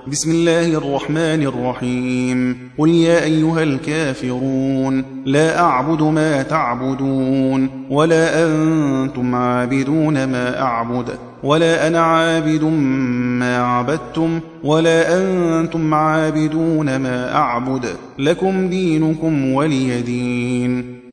بسم الله الرحمن الرحيم قل يا أيها الكافرون لا أعبد ما تعبدون ولا أنتم عابدون ما أعبد ولا أنا عابد ما عبدتم ولا أنتم عابدون ما أعبد لكم دينكم ولي دين.